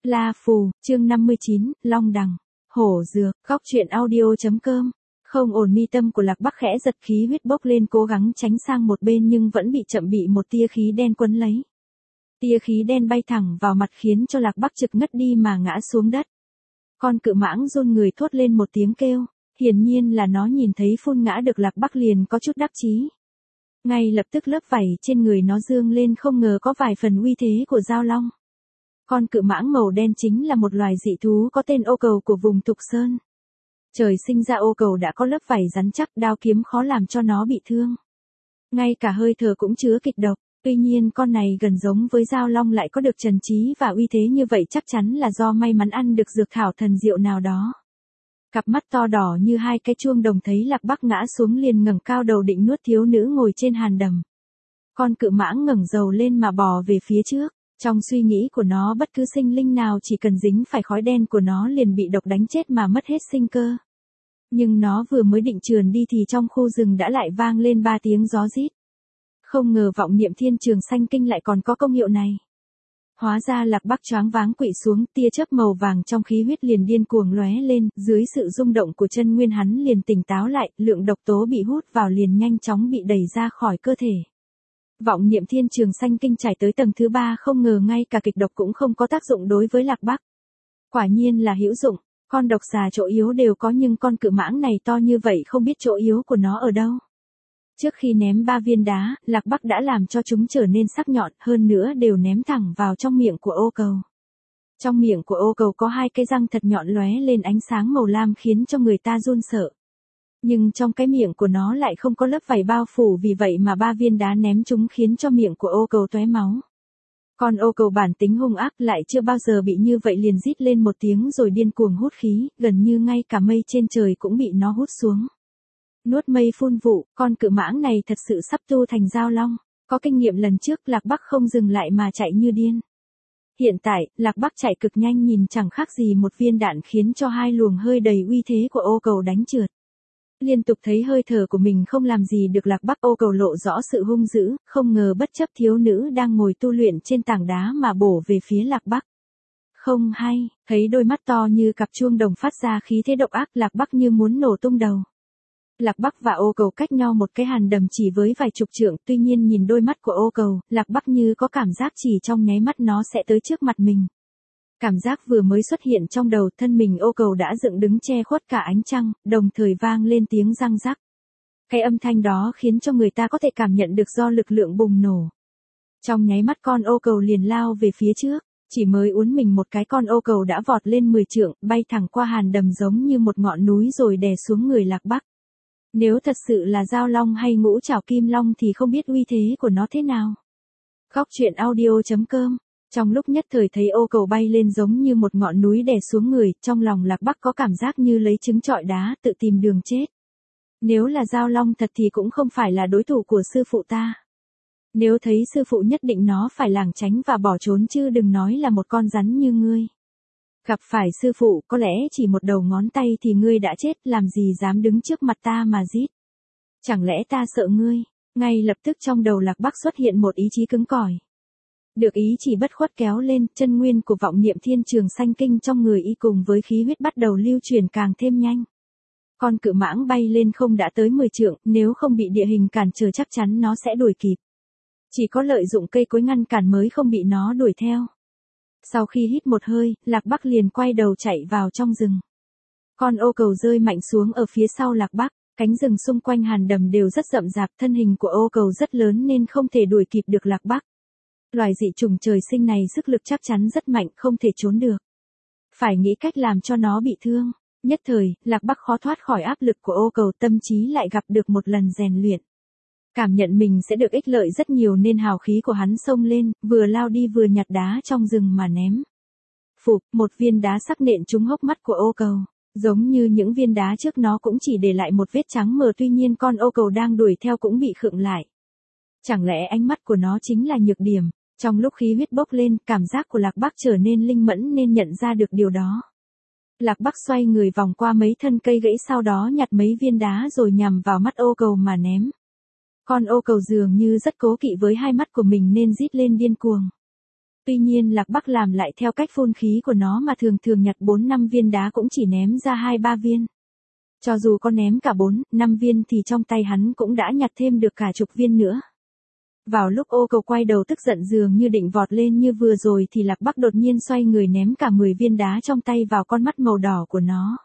La Phù, chương 59, Long Đằng, Hổ Dược, Góc truyện audio.com. Không ổn, mi tâm của Lạc Bắc khẽ giật, khí huyết bốc lên, cố gắng tránh sang một bên nhưng vẫn bị một tia khí đen quấn lấy. Tia khí đen bay thẳng vào mặt khiến cho Lạc Bắc trực ngất đi mà ngã xuống đất. Con cự mãng run người thốt lên một tiếng kêu, hiển nhiên là nó nhìn thấy phun ngã được Lạc Bắc liền có chút đắc chí. Ngay lập tức lớp vảy trên người nó dương lên, không ngờ có vài phần uy thế của Giao Long. Con cự mãng màu đen chính là một loài dị thú có tên ô cầu của vùng Thục Sơn. Trời sinh ra ô cầu đã có lớp vảy rắn chắc, đao kiếm khó làm cho nó bị thương. Ngay cả hơi thở cũng chứa kịch độc, tuy nhiên con này gần giống với Giao Long lại có được trần trí và uy thế như vậy chắc chắn là do may mắn ăn được dược thảo thần diệu nào đó. Cặp mắt to đỏ như hai cái chuông đồng thấy Lạc Bắc ngã xuống liền ngẩng cao đầu định nuốt thiếu nữ ngồi trên hàn đầm. Con cự mãng ngẩng đầu lên mà bò về phía trước. Trong suy nghĩ của nó, bất cứ sinh linh nào chỉ cần dính phải khói đen của nó liền bị độc đánh chết mà mất hết sinh cơ. Nhưng nó vừa mới định trườn đi thì trong khu rừng đã lại vang lên 3 tiếng gió rít. Không ngờ vọng niệm thiên trường sanh kinh lại còn có công hiệu này. Hóa ra Lạc Bắc choáng váng quỵ xuống, tia chớp màu vàng trong khí huyết liền điên cuồng lóe lên, dưới sự rung động của chân nguyên hắn liền tỉnh táo lại, lượng độc tố bị hút vào liền nhanh chóng bị đẩy ra khỏi cơ thể. Vọng niệm thiên trường sanh kinh trải tới tầng thứ 3, không ngờ ngay cả kịch độc cũng không có tác dụng đối với Lạc Bắc. Quả nhiên là hữu dụng, con độc xà chỗ yếu đều có nhưng con cự mãng này to như vậy không biết chỗ yếu của nó ở đâu. Trước khi ném 3 viên đá, Lạc Bắc đã làm cho chúng trở nên sắc nhọn, hơn nữa đều ném thẳng vào trong miệng của ô cầu. Trong miệng của ô cầu có 2 cái răng thật nhọn lóe lên ánh sáng màu lam khiến cho người ta run sợ. Nhưng trong cái miệng của nó lại không có lớp vảy bao phủ, vì vậy mà 3 viên đá ném chúng khiến cho miệng của ô cầu tóe máu. Con ô cầu bản tính hung ác lại chưa bao giờ bị như vậy, liền rít lên một tiếng rồi điên cuồng hút khí, gần như ngay cả mây trên trời cũng bị nó hút xuống. Nuốt mây phun vụ, con cự mãng này thật sự sắp tu thành Giao Long. Có kinh nghiệm lần trước, Lạc Bắc không dừng lại mà chạy như điên. Hiện tại, Lạc Bắc chạy cực nhanh, nhìn chẳng khác gì một viên đạn khiến cho 2 luồng hơi đầy uy thế của ô cầu đánh trượt. Liên tục thấy hơi thở của mình không làm gì được Lạc Bắc, ô cầu lộ rõ sự hung dữ, không ngờ bất chấp thiếu nữ đang ngồi tu luyện trên tảng đá mà bổ về phía Lạc Bắc. Không hay, thấy đôi mắt to như cặp chuông đồng phát ra khí thế độc ác, Lạc Bắc như muốn nổ tung đầu. Lạc Bắc và ô cầu cách nhau một cái hàn đầm chỉ với vài chục trượng, tuy nhiên nhìn đôi mắt của ô cầu, Lạc Bắc như có cảm giác chỉ trong nháy mắt nó sẽ tới trước mặt mình. Cảm giác vừa mới xuất hiện trong đầu, thân mình ô cầu đã dựng đứng che khuất cả ánh trăng, đồng thời vang lên tiếng răng rắc. Cái âm thanh đó khiến cho người ta có thể cảm nhận được do lực lượng bùng nổ. Trong nháy mắt con ô cầu liền lao về phía trước, chỉ mới uốn mình một cái con ô cầu đã vọt lên 10 trượng, bay thẳng qua hàn đầm giống như một ngọn núi rồi đè xuống người Lạc Bắc. Nếu thật sự là Giao Long hay Ngũ Trảo Kim Long thì không biết uy thế của nó thế nào. Góc truyện audio.com. Trong lúc nhất thời thấy ô cầu bay lên giống như một ngọn núi đè xuống người, trong lòng Lạc Bắc có cảm giác như lấy trứng trọi đá, tự tìm đường chết. Nếu là Giao Long thật thì cũng không phải là đối thủ của sư phụ ta. Nếu thấy sư phụ nhất định nó phải lảng tránh và bỏ trốn, chứ đừng nói là một con rắn như ngươi. Gặp phải sư phụ, có lẽ chỉ một đầu ngón tay thì ngươi đã chết, làm gì dám đứng trước mặt ta mà rít. Chẳng lẽ ta sợ ngươi? Ngay lập tức trong đầu Lạc Bắc xuất hiện một ý chí cứng cỏi. Được ý chỉ bất khuất kéo lên, chân nguyên của vọng niệm thiên trường sanh kinh trong người y cùng với khí huyết bắt đầu lưu chuyển càng thêm nhanh. Con cự mãng bay lên không đã tới 10 trượng, nếu không bị địa hình cản trở chắc chắn nó sẽ đuổi kịp. Chỉ có lợi dụng cây cối ngăn cản mới không bị nó đuổi theo. Sau khi hít một hơi, Lạc Bắc liền quay đầu chạy vào trong rừng. Con ô cầu rơi mạnh xuống ở phía sau Lạc Bắc, cánh rừng xung quanh hàn đầm đều rất rậm rạp, thân hình của ô cầu rất lớn nên không thể đuổi kịp được Lạc Bắc. Loài dị trùng trời sinh này sức lực chắc chắn rất mạnh, không thể trốn được. Phải nghĩ cách làm cho nó bị thương. Nhất thời, Lạc Bắc khó thoát khỏi áp lực của ô cầu, tâm trí lại gặp được một lần rèn luyện. Cảm nhận mình sẽ được ích lợi rất nhiều nên hào khí của hắn xông lên, vừa lao đi vừa nhặt đá trong rừng mà ném. Phụp, một viên đá sắc nện trúng hốc mắt của ô cầu. Giống như những viên đá trước nó cũng chỉ để lại một vết trắng mờ, tuy nhiên con ô cầu đang đuổi theo cũng bị khựng lại. Chẳng lẽ ánh mắt của nó chính là nhược điểm? Trong lúc khí huyết bốc lên, cảm giác của Lạc Bắc trở nên linh mẫn nên nhận ra được điều đó. Lạc Bắc xoay người vòng qua mấy thân cây gãy, sau đó nhặt mấy viên đá rồi nhằm vào mắt ô cầu mà ném. Con ô cầu dường như rất cố kỵ với 2 mắt của mình nên rít lên điên cuồng. Tuy nhiên Lạc Bắc làm lại theo cách phun khí của nó mà thường thường nhặt 4-5 viên đá cũng chỉ ném ra 2-3 viên. Cho dù có ném cả 4-5 viên thì trong tay hắn cũng đã nhặt thêm được cả chục viên nữa. Vào lúc ô cầu quay đầu tức giận dường như định vọt lên như vừa rồi thì Lạc Bắc đột nhiên xoay người ném cả 10 viên đá trong tay vào con mắt màu đỏ của nó.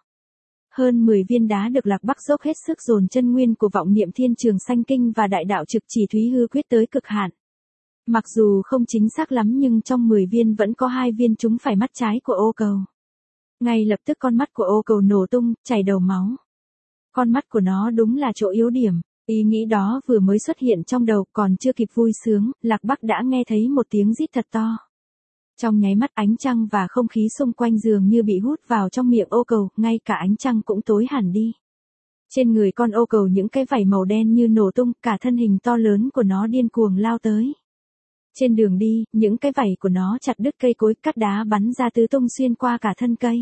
Hơn 10 viên đá được Lạc Bắc dốc hết sức dồn chân nguyên của vọng niệm thiên trường sanh kinh và đại đạo trực chỉ thúy hư quyết tới cực hạn. Mặc dù không chính xác lắm nhưng trong 10 viên vẫn có 2 viên trúng phải mắt trái của ô cầu. Ngay lập tức con mắt của ô cầu nổ tung, chảy đầu máu. Con mắt của nó đúng là chỗ yếu điểm. Ý nghĩ đó vừa mới xuất hiện trong đầu còn chưa kịp vui sướng, Lạc Bắc đã nghe thấy một tiếng rít thật to. Trong nháy mắt ánh trăng và không khí xung quanh dường như bị hút vào trong miệng ô cầu, ngay cả ánh trăng cũng tối hẳn đi. Trên người con ô cầu những cái vảy màu đen như nổ tung, cả thân hình to lớn của nó điên cuồng lao tới. Trên đường đi, những cái vảy của nó chặt đứt cây cối, cắt đá bắn ra tứ tung xuyên qua cả thân cây.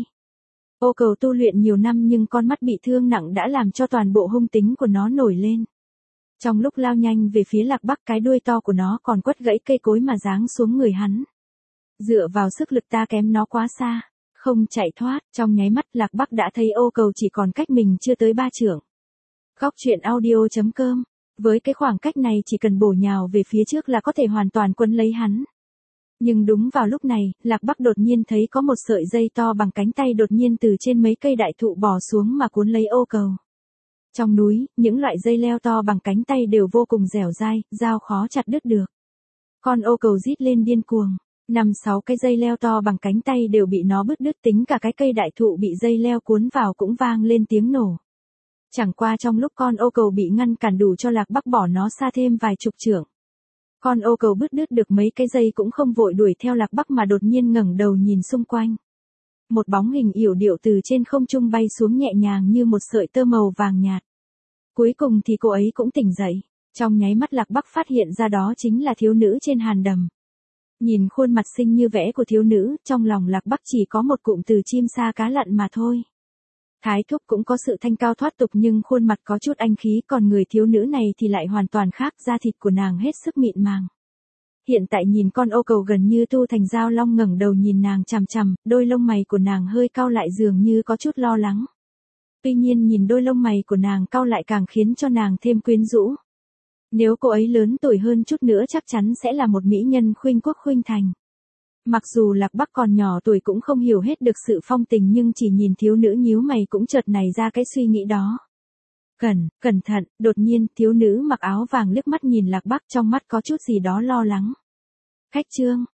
Ô cầu tu luyện nhiều năm nhưng con mắt bị thương nặng đã làm cho toàn bộ hung tính của nó nổi lên. Trong lúc lao nhanh về phía Lạc Bắc, cái đuôi to của nó còn quất gãy cây cối mà giáng xuống người hắn. Dựa vào sức lực ta kém nó quá xa, không chạy thoát, trong nháy mắt Lạc Bắc đã thấy ô cầu chỉ còn cách mình chưa tới 3 trượng. Góc truyện audio.com. Với cái khoảng cách này chỉ cần bổ nhào về phía trước là có thể hoàn toàn quấn lấy hắn. Nhưng đúng vào lúc này, Lạc Bắc đột nhiên thấy có một sợi dây to bằng cánh tay đột nhiên từ trên mấy cây đại thụ bò xuống mà cuốn lấy ô cầu. Trong núi, những loại dây leo to bằng cánh tay đều vô cùng dẻo dai, dao khó chặt đứt được. Con ô cầu rít lên điên cuồng. 5-6 cái dây leo to bằng cánh tay đều bị nó bứt đứt, tính cả cái cây đại thụ bị dây leo cuốn vào cũng vang lên tiếng nổ. Chẳng qua trong lúc con ô cầu bị ngăn cản đủ cho Lạc Bắc bỏ nó xa thêm vài chục trượng. Con ô cầu bứt đứt được mấy cái dây cũng không vội đuổi theo Lạc Bắc mà đột nhiên ngẩng đầu nhìn xung quanh. Một bóng hình yểu điệu từ trên không trung bay xuống nhẹ nhàng như một sợi tơ màu vàng nhạt. Cuối cùng thì cô ấy cũng tỉnh dậy. Trong nháy mắt Lạc Bắc phát hiện ra đó chính là thiếu nữ trên hàn đầm. Nhìn khuôn mặt xinh như vẽ của thiếu nữ, trong lòng Lạc Bắc chỉ có một cụm từ chim sa cá lặn mà thôi. Thái thúc cũng có sự thanh cao thoát tục nhưng khuôn mặt có chút anh khí, còn người thiếu nữ này thì lại hoàn toàn khác, da thịt của nàng hết sức mịn màng. Hiện tại nhìn con ô cầu gần như tu thành dao long ngẩng đầu nhìn nàng chằm chằm, đôi lông mày của nàng hơi cau lại dường như có chút lo lắng. Tuy nhiên nhìn đôi lông mày của nàng cau lại càng khiến cho nàng thêm quyến rũ. Nếu cô ấy lớn tuổi hơn chút nữa chắc chắn sẽ là một mỹ nhân khuynh quốc khuynh thành. Mặc dù Lạc Bắc còn nhỏ tuổi cũng không hiểu hết được sự phong tình nhưng chỉ nhìn thiếu nữ nhíu mày cũng chợt nảy ra cái suy nghĩ đó. Cẩn thận, đột nhiên thiếu nữ mặc áo vàng liếc mắt nhìn Lạc Bắc, trong mắt có chút gì đó lo lắng. Khách trương,